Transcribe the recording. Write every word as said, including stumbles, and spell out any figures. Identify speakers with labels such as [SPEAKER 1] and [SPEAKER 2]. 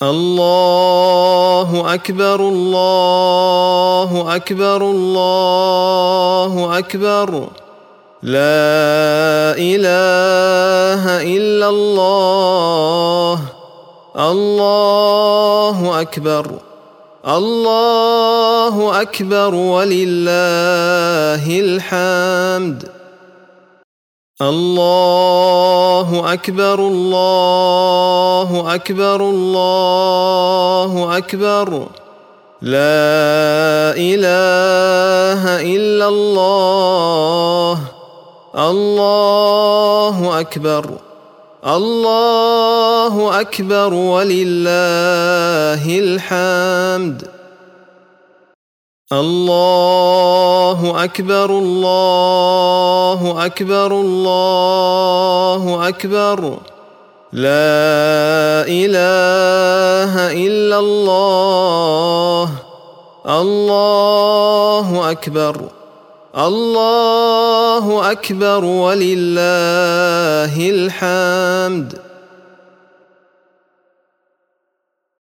[SPEAKER 1] الله أكبر الله أكبر الله أكبر لا إله إلا الله الله أكبر الله أكبر ولله الحمد الله أكبر الله أكبر الله أكبر لا إله إلا الله الله أكبر الله أكبر ولله الحمد الله أكبر الله أكبر الله أكبر لا إله إلا الله الله أكبر الله أكبر ولله الحمد